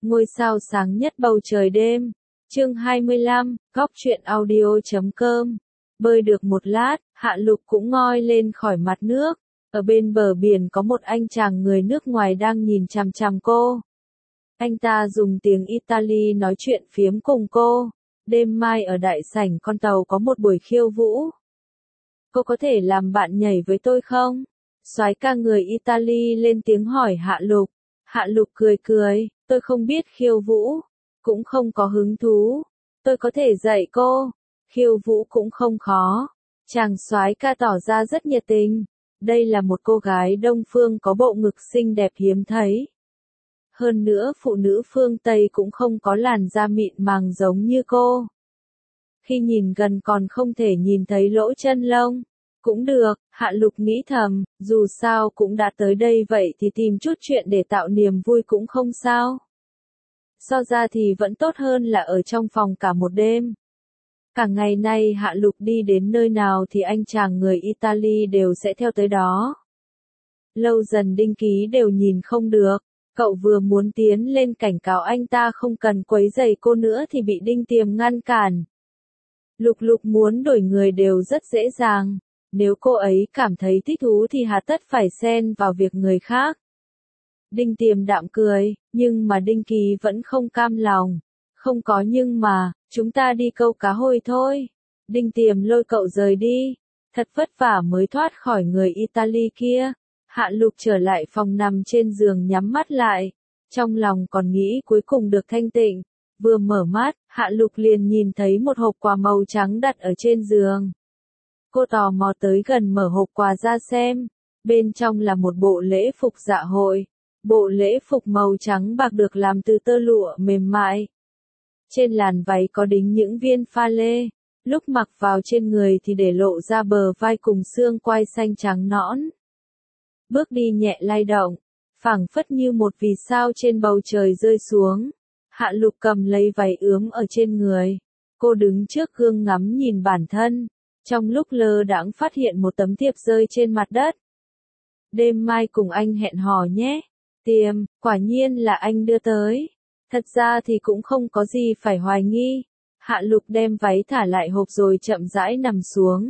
Ngôi sao sáng nhất bầu trời đêm. Chương 25, góc truyện audio.com. Bơi được một lát, Hạ Lục cũng ngoi lên khỏi mặt nước. Ở bên bờ biển có một anh chàng người nước ngoài đang nhìn chằm chằm cô. Anh ta dùng tiếng Italy nói chuyện phiếm cùng cô. Đêm mai ở đại sảnh con tàu có một buổi khiêu vũ. Cô có thể làm bạn nhảy với tôi không? Soái ca người Italy lên tiếng hỏi Hạ Lục. Hạ Lục cười cười, tôi không biết khiêu vũ, cũng không có hứng thú. Tôi có thể dạy cô, khiêu vũ cũng không khó. Chàng soái ca tỏ ra rất nhiệt tình. Đây là một cô gái Đông phương có bộ ngực xinh đẹp hiếm thấy. Hơn nữa phụ nữ phương Tây cũng không có làn da mịn màng giống như cô. Khi nhìn gần còn không thể nhìn thấy lỗ chân lông. Cũng được, Hạ Lục nghĩ thầm, dù sao cũng đã tới đây vậy thì tìm chút chuyện để tạo niềm vui cũng không sao. So ra thì vẫn tốt hơn là ở trong phòng cả một đêm. Cả ngày nay Hạ Lục đi đến nơi nào thì anh chàng người Italy đều sẽ theo tới đó. Lâu dần Đinh Ký đều nhìn không được, cậu vừa muốn tiến lên cảnh cáo anh ta không cần quấy rầy cô nữa thì bị Đinh Tiềm ngăn cản. Lục Lục muốn đổi người đều rất dễ dàng. Nếu cô ấy cảm thấy thích thú thì hà tất phải xen vào việc người khác. Đinh Tiềm đạm cười, nhưng mà Đinh Ký vẫn không cam lòng. Không có nhưng mà, chúng ta đi câu cá hồi thôi. Đinh Tiềm lôi cậu rời đi. Thật vất vả mới thoát khỏi người Italy kia. Hạ Lục trở lại phòng nằm trên giường nhắm mắt lại. Trong lòng còn nghĩ cuối cùng được thanh tịnh. Vừa mở mắt, Hạ Lục liền nhìn thấy một hộp quà màu trắng đặt ở trên giường. Cô tò mò tới gần mở hộp quà ra xem. Bên trong là một bộ lễ phục dạ hội. Bộ lễ phục màu trắng bạc được làm từ tơ lụa mềm mại. Trên làn váy có đính những viên pha lê. Lúc mặc vào trên người thì để lộ ra bờ vai cùng xương quai xanh trắng nõn. Bước đi nhẹ lay động, phảng phất như một vì sao trên bầu trời rơi xuống. Hạ Lục cầm lấy váy ướm ở trên người. Cô đứng trước gương ngắm nhìn bản thân. Trong lúc lơ đãng phát hiện một tấm thiệp rơi trên mặt đất. Đêm mai cùng anh hẹn hò nhé. Tiềm, quả nhiên là anh đưa tới. Thật ra thì cũng không có gì phải hoài nghi. Hạ Lục đem váy thả lại hộp rồi chậm rãi nằm xuống.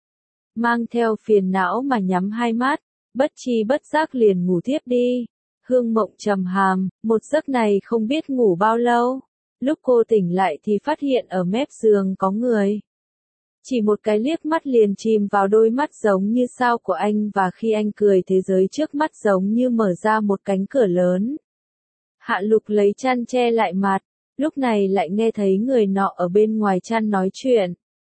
Mang theo phiền não mà nhắm hai mắt, bất tri bất giác liền ngủ thiếp đi. Hương mộng trầm hàm, một giấc này không biết ngủ bao lâu. Lúc cô tỉnh lại thì phát hiện ở mép giường có người. Chỉ một cái liếc mắt liền chìm vào đôi mắt giống như sao của anh và khi anh cười thế giới trước mắt giống như mở ra một cánh cửa lớn. Hạ Lục lấy chăn che lại mặt, lúc này lại nghe thấy người nọ ở bên ngoài chăn nói chuyện.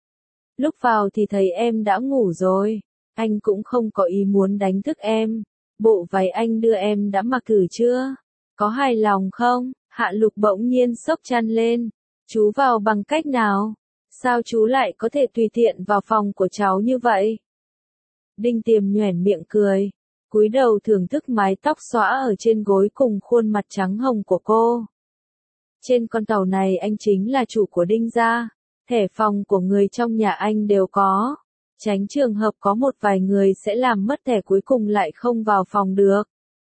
Lúc vào thì thấy em đã ngủ rồi, anh cũng không có ý muốn đánh thức em. Bộ váy anh đưa em đã mặc thử chưa? Có hài lòng không? Hạ Lục bỗng nhiên xốc chăn lên. Chú vào bằng cách nào? Sao chú lại có thể tùy tiện vào phòng của cháu như vậy? Đinh Tiềm nhoẻn miệng cười, cúi đầu thưởng thức mái tóc xõa ở trên gối cùng khuôn mặt trắng hồng của cô. Trên con tàu này anh chính là chủ của Đinh gia, thẻ phòng của người trong nhà anh đều có. Tránh trường hợp có một vài người sẽ làm mất thẻ cuối cùng lại không vào phòng được.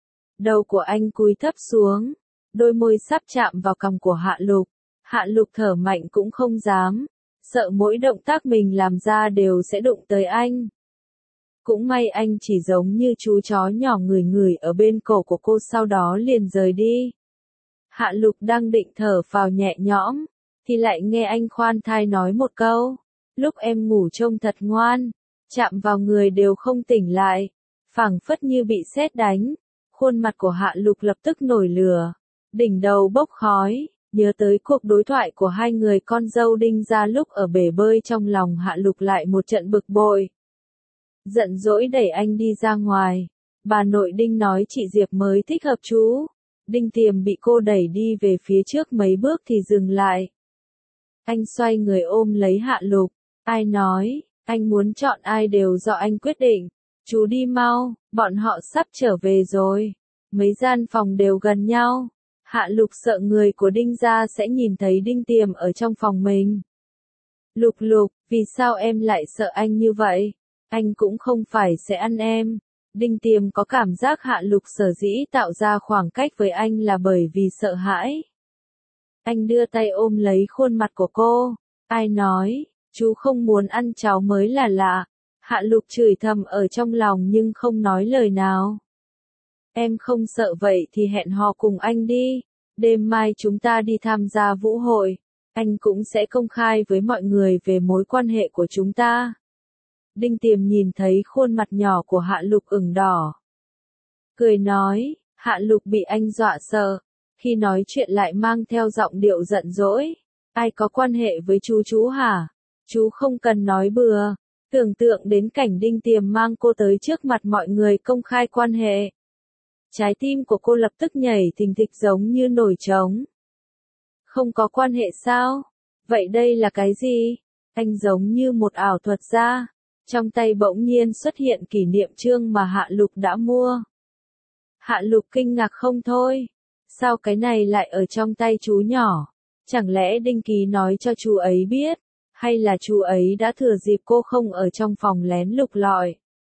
Đầu của anh cúi thấp xuống, đôi môi sắp chạm vào cằm của Hạ Lục. Hạ Lục thở mạnh cũng không dám, sợ mỗi động tác mình làm ra đều sẽ đụng tới anh. Cũng may anh chỉ giống như chú chó nhỏ ngửi ngửi ở bên cổ của cô sau đó liền rời đi. Hạ Lục đang định thở phào nhẹ nhõm, thì lại nghe anh khoan thai nói một câu. Lúc em ngủ trông thật ngoan, chạm vào người đều không tỉnh lại, phảng phất như bị sét đánh. Khuôn mặt của Hạ Lục lập tức nổi lửa, đỉnh đầu bốc khói, nhớ tới cuộc đối thoại của hai người con dâu Đinh gia lúc ở bể bơi trong lòng Hạ Lục lại một trận bực bội. Giận dỗi đẩy anh đi ra ngoài, bà nội Đinh nói chị Diệp mới thích hợp chú. Đinh Tiềm bị cô đẩy đi về phía trước mấy bước thì dừng lại. Anh xoay người ôm lấy Hạ Lục, ai nói, anh muốn chọn ai đều do anh quyết định. Chú đi mau, bọn họ sắp trở về rồi. Mấy gian phòng đều gần nhau. Hạ Lục sợ người của Đinh gia sẽ nhìn thấy Đinh Tiềm ở trong phòng mình. Lục Lục, vì sao em lại sợ anh như vậy? Anh cũng không phải sẽ ăn em. Đinh Tiềm có cảm giác Hạ Lục sở dĩ tạo ra khoảng cách với anh là bởi vì sợ hãi. Anh đưa tay ôm lấy khuôn mặt của cô. Ai nói, chú không muốn ăn cháo mới là lạ. Hạ Lục chửi thầm ở trong lòng nhưng không nói lời nào. Em không sợ vậy thì hẹn hò cùng anh đi. Đêm mai chúng ta đi tham gia vũ hội. Anh cũng sẽ công khai với mọi người về mối quan hệ của chúng ta. Đinh Tiềm nhìn thấy khuôn mặt nhỏ của Hạ Lục ửng đỏ. Cười nói, Hạ Lục bị anh dọa sợ. Khi nói chuyện lại mang theo giọng điệu giận dỗi. Ai có quan hệ với chú hả? Chú không cần nói bừa. Tưởng tượng đến cảnh Đinh Tiềm mang cô tới trước mặt mọi người công khai quan hệ. Trái tim của cô lập tức nhảy thình thịch giống như nổi trống. Không có quan hệ sao? Vậy đây là cái gì? Anh giống như một ảo thuật gia. Trong tay bỗng nhiên xuất hiện kỷ niệm chương mà Hạ Lục đã mua. Hạ Lục kinh ngạc không thôi. Sao cái này lại ở trong tay chú nhỏ? Chẳng lẽ Đinh Ký nói cho chú ấy biết? Hay là chú ấy đã thừa dịp cô không ở trong phòng lén lục lọi?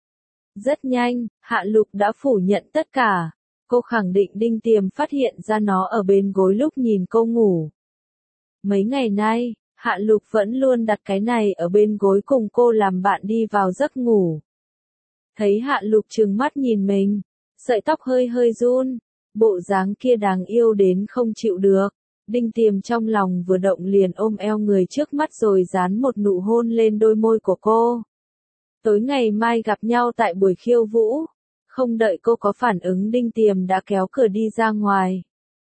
Rất nhanh, Hạ Lục đã phủ nhận tất cả. Cô khẳng định Đinh Tiềm phát hiện ra nó ở bên gối lúc nhìn cô ngủ. Mấy ngày nay, Hạ Lục vẫn luôn đặt cái này ở bên gối cùng cô làm bạn đi vào giấc ngủ. Thấy Hạ Lục trừng mắt nhìn mình, sợi tóc hơi hơi run, bộ dáng kia đáng yêu đến không chịu được. Đinh Tiềm trong lòng vừa động liền ôm eo người trước mắt rồi dán một nụ hôn lên đôi môi của cô. Tối ngày mai gặp nhau tại buổi khiêu vũ. Không đợi cô có phản ứng Đinh Tiềm đã kéo cửa đi ra ngoài.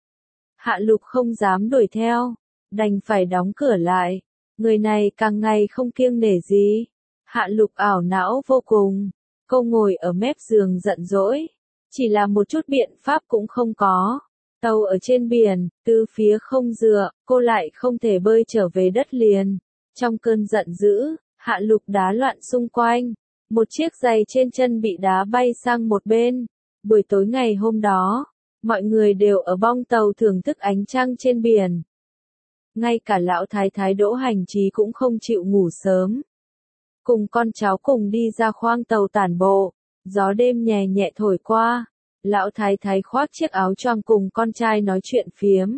Hạ Lục không dám đuổi theo, đành phải đóng cửa lại. Người này càng ngày không kiêng nể gì. Hạ Lục ảo não vô cùng. Cô ngồi ở mép giường giận dỗi. Chỉ là một chút biện pháp cũng không có. Tàu ở trên biển, từ phía không dựa, cô lại không thể bơi trở về đất liền. Trong cơn giận dữ, Hạ Lục đá loạn xung quanh. Một chiếc giày trên chân bị đá bay sang một bên. Buổi tối ngày hôm đó, mọi người đều ở bong tàu thưởng thức ánh trăng trên biển. Ngay cả lão thái thái Đỗ Hành Trí cũng không chịu ngủ sớm. Cùng con cháu cùng đi ra khoang tàu tản bộ, gió đêm nhẹ nhẹ thổi qua. Lão thái thái khoác chiếc áo choàng cùng con trai nói chuyện phiếm.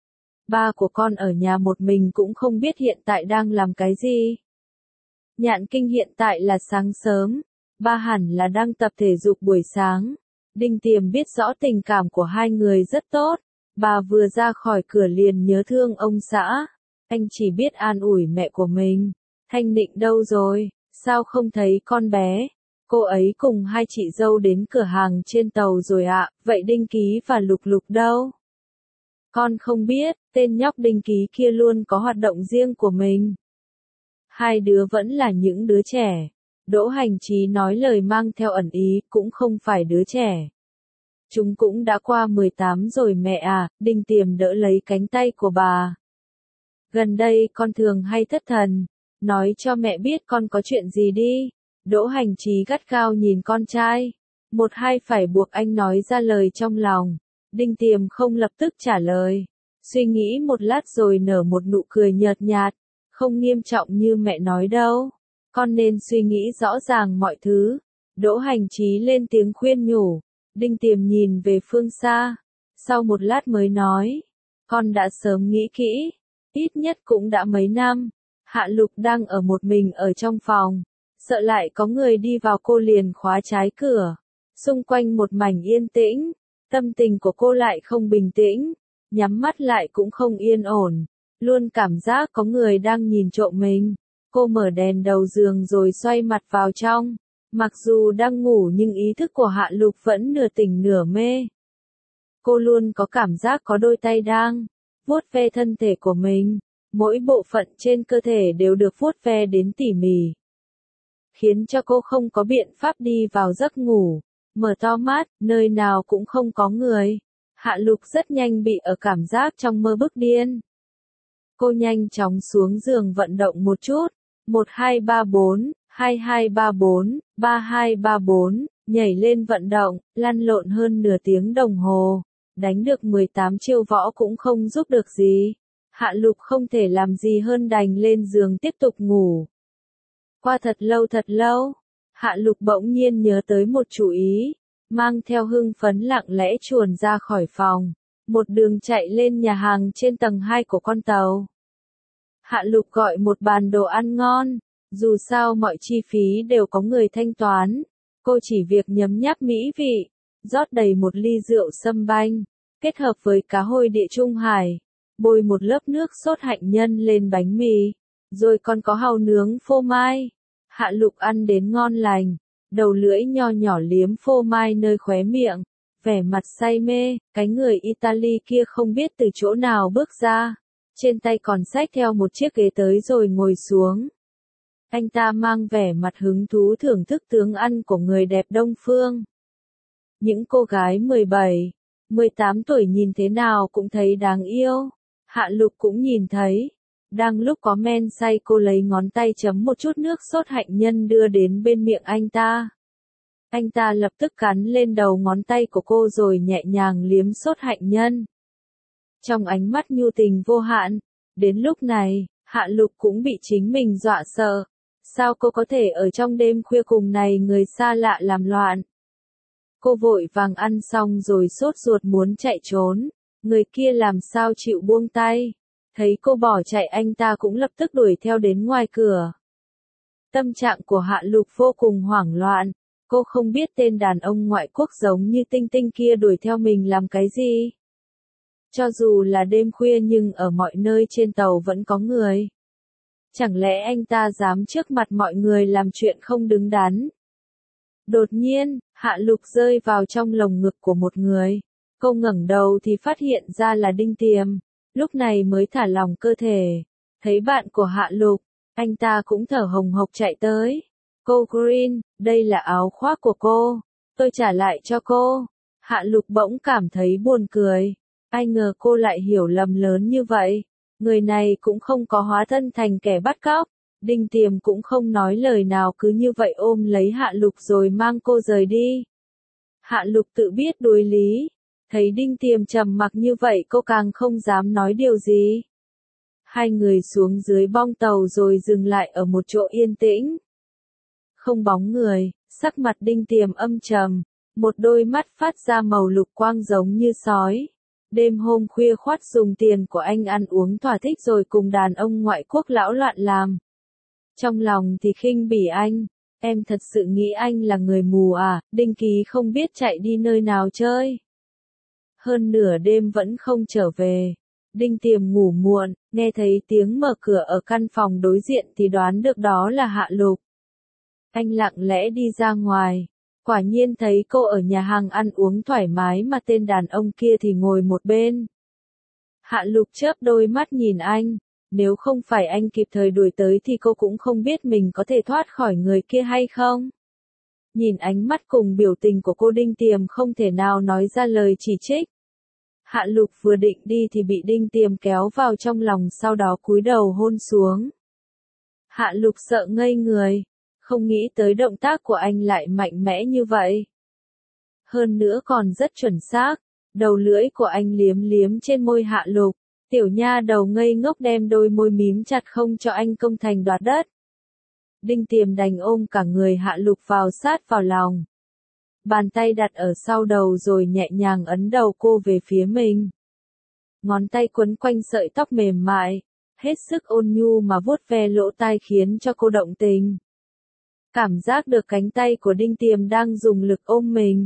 Ba của con ở nhà một mình cũng không biết hiện tại đang làm cái gì. Nhạn Kinh hiện tại là sáng sớm, ba hẳn là đang tập thể dục buổi sáng. Đinh Tiềm biết rõ tình cảm của hai người rất tốt, bà vừa ra khỏi cửa liền nhớ thương ông xã. Anh chỉ biết an ủi mẹ của mình. Thanh Nịnh đâu rồi, sao không thấy con bé? Cô ấy cùng hai chị dâu đến cửa hàng trên tàu rồi ạ, vậy Đinh Ký và Lục Lục đâu? Con không biết, tên nhóc Đinh Ký kia luôn có hoạt động riêng của mình. Hai đứa vẫn là những đứa trẻ. Đỗ Hành Trí nói lời mang theo ẩn ý, cũng không phải đứa trẻ. Chúng cũng đã qua 18 rồi mẹ à, Đinh Tiềm đỡ lấy cánh tay của bà. Gần đây con thường hay thất thần, nói cho mẹ biết con có chuyện gì đi. Đỗ Hành Trí gắt gao nhìn con trai. Một hai phải buộc anh nói ra lời trong lòng. Đinh Tiềm không lập tức trả lời. Suy nghĩ một lát rồi nở một nụ cười nhợt nhạt. Không nghiêm trọng như mẹ nói đâu. Con nên suy nghĩ rõ ràng mọi thứ. Đỗ Hành Trí lên tiếng khuyên nhủ. Đinh Tiềm nhìn về phương xa. Sau một lát mới nói. Con đã sớm nghĩ kỹ. Ít nhất cũng đã mấy năm. Hạ Lục đang ở một mình ở trong phòng. Sợ lại có người đi vào cô liền khóa trái cửa. Xung quanh một mảnh yên tĩnh. Tâm tình của cô lại không bình tĩnh. Nhắm mắt lại cũng không yên ổn. Luôn cảm giác có người đang nhìn trộm mình. Cô mở đèn đầu giường rồi xoay mặt vào trong. Mặc dù đang ngủ nhưng ý thức của Hạ Lục vẫn nửa tỉnh nửa mê. Cô luôn có cảm giác có đôi tay đang vuốt ve thân thể của mình. Mỗi bộ phận trên cơ thể đều được vuốt ve đến tỉ mỉ. Khiến cho cô không có biện pháp đi vào giấc ngủ. Mở to mắt, nơi nào cũng không có người. Hạ Lục rất nhanh bị ở cảm giác trong mơ bức điên. Cô nhanh chóng xuống giường vận động một chút. 1234, 2234, 3234, nhảy lên vận động, lăn lộn hơn nửa tiếng đồng hồ. Đánh được 18 chiêu võ cũng không giúp được gì. Hạ Lục không thể làm gì hơn đành lên giường tiếp tục ngủ. Qua thật lâu, Hạ Lục bỗng nhiên nhớ tới một chủ ý. Mang theo hưng phấn lặng lẽ chuồn ra khỏi phòng. một đường chạy lên nhà hàng trên tầng 2 của con tàu. Hạ Lục gọi một bàn đồ ăn ngon, dù sao mọi chi phí đều có người thanh toán, cô chỉ việc nhấm nháp mỹ vị, rót đầy một ly rượu sâm banh, kết hợp với cá hồi địa Trung Hải, bôi một lớp nước sốt hạnh nhân lên bánh mì, rồi còn có hàu nướng phô mai. Hạ Lục ăn đến ngon lành, đầu lưỡi nho nhỏ liếm phô mai nơi khóe miệng, vẻ mặt say mê, cái người Italy kia không biết từ chỗ nào bước ra, trên tay còn xách theo một chiếc ghế tới rồi ngồi xuống. Anh ta mang vẻ mặt hứng thú thưởng thức tướng ăn của người đẹp Đông Phương. Những cô gái 17, 18 tuổi nhìn thế nào cũng thấy đáng yêu. Hạ Lục cũng nhìn thấy. Đang lúc có men say cô lấy ngón tay chấm một chút nước sốt hạnh nhân đưa đến bên miệng anh ta. Anh ta lập tức cắn lên đầu ngón tay của cô rồi nhẹ nhàng liếm sốt hạnh nhân. Trong ánh mắt nhu tình vô hạn, đến lúc này, Hạ Lục cũng bị chính mình dọa sợ. Sao cô có thể ở trong đêm khuya cùng này người xa lạ làm loạn? Cô vội vàng ăn xong rồi sốt ruột muốn chạy trốn, người kia làm sao chịu buông tay. Thấy cô bỏ chạy anh ta cũng lập tức đuổi theo đến ngoài cửa. Tâm trạng của Hạ Lục vô cùng hoảng loạn, cô không biết tên đàn ông ngoại quốc giống như Tinh Tinh kia đuổi theo mình làm cái gì. Cho dù là đêm khuya nhưng ở mọi nơi trên tàu vẫn có người. Chẳng lẽ anh ta dám trước mặt mọi người làm chuyện không đứng đắn? Đột nhiên, Hạ Lục rơi vào trong lồng ngực của một người. Cô ngẩng đầu thì phát hiện ra là Đinh Tiềm, lúc này mới thả lỏng cơ thể. Thấy bạn của Hạ Lục, anh ta cũng thở hồng hộc chạy tới. Cô Green, đây là áo khoác của cô, tôi trả lại cho cô. Hạ Lục bỗng cảm thấy buồn cười. Ai ngờ cô lại hiểu lầm lớn như vậy. Người này cũng không có hóa thân thành kẻ bắt cóc. Đinh Tiềm cũng không nói lời nào cứ như vậy ôm lấy Hạ Lục rồi mang cô rời đi. Hạ Lục tự biết đối lý. Thấy Đinh Tiềm trầm mặc như vậy cô càng không dám nói điều gì. Hai người xuống dưới bong tàu rồi dừng lại ở một chỗ yên tĩnh. Không bóng người, sắc mặt Đinh Tiềm âm trầm, một đôi mắt phát ra màu lục quang giống như sói. Đêm hôm khuya khoắt dùng tiền của anh ăn uống thỏa thích rồi cùng đàn ông ngoại quốc lão loạn làm. Trong lòng thì khinh bỉ anh, em thật sự nghĩ anh là người mù à, Đinh Ký không biết chạy đi nơi nào chơi. Hơn nửa đêm vẫn không trở về. Đinh Tiềm ngủ muộn, nghe thấy tiếng mở cửa ở căn phòng đối diện thì đoán được đó là Hạ Lục. Anh lặng lẽ đi ra ngoài, quả nhiên thấy cô ở nhà hàng ăn uống thoải mái mà tên đàn ông kia thì ngồi một bên. Hạ Lục chớp đôi mắt nhìn anh, nếu không phải anh kịp thời đuổi tới thì cô cũng không biết mình có thể thoát khỏi người kia hay không. Nhìn ánh mắt cùng biểu tình của cô Đinh Tiềm không thể nào nói ra lời chỉ trích. Hạ Lục vừa định đi thì bị Đinh Tiềm kéo vào trong lòng sau đó cúi đầu hôn xuống. Hạ Lục sợ ngây người, không nghĩ tới động tác của anh lại mạnh mẽ như vậy. Hơn nữa còn rất chuẩn xác, đầu lưỡi của anh liếm liếm trên môi Hạ Lục, tiểu nha đầu ngây ngốc đem đôi môi mím chặt không cho anh công thành đoạt đất. Đinh Tiềm đành ôm cả người Hạ Lục vào sát vào lòng. Bàn tay đặt ở sau đầu rồi nhẹ nhàng ấn đầu cô về phía mình. Ngón tay quấn quanh sợi tóc mềm mại, hết sức ôn nhu mà vuốt ve lỗ tai khiến cho cô động tình. Cảm giác được cánh tay của Đinh Tiềm đang dùng lực ôm mình.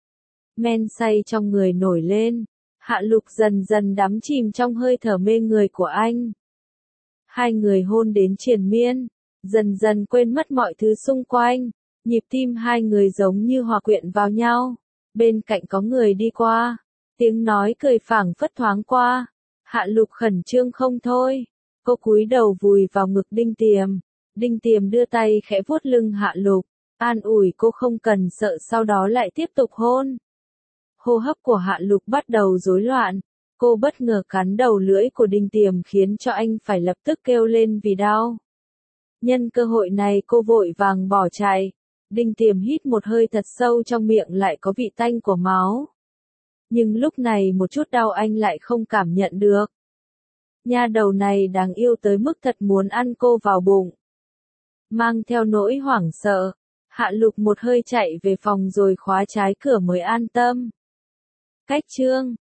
Men say trong người nổi lên, Hạ Lục dần dần đắm chìm trong hơi thở mê người của anh. Hai người hôn đến triền miên, dần dần quên mất mọi thứ xung quanh, nhịp tim hai người giống như hòa quyện vào nhau. Bên cạnh có người đi qua, tiếng nói cười phảng phất thoáng qua. Hạ Lục khẩn trương không thôi, cô cúi đầu vùi vào ngực Đinh Tiềm. Đinh Tiềm đưa tay khẽ vuốt lưng Hạ Lục, an ủi cô không cần sợ, sau đó lại tiếp tục hôn. Hô hấp của Hạ Lục bắt đầu rối loạn, cô bất ngờ cắn đầu lưỡi của Đinh Tiềm khiến cho anh phải lập tức kêu lên vì đau. Nhân cơ hội này cô vội vàng bỏ chạy. Đinh Tiềm hít một hơi thật sâu, trong miệng lại có vị tanh của máu. Nhưng lúc này một chút đau anh lại không cảm nhận được. Nha đầu này đáng yêu tới mức thật muốn ăn cô vào bụng. Mang theo nỗi hoảng sợ, Hạ Lục một hơi chạy về phòng rồi khóa trái cửa mới an tâm. Cách chương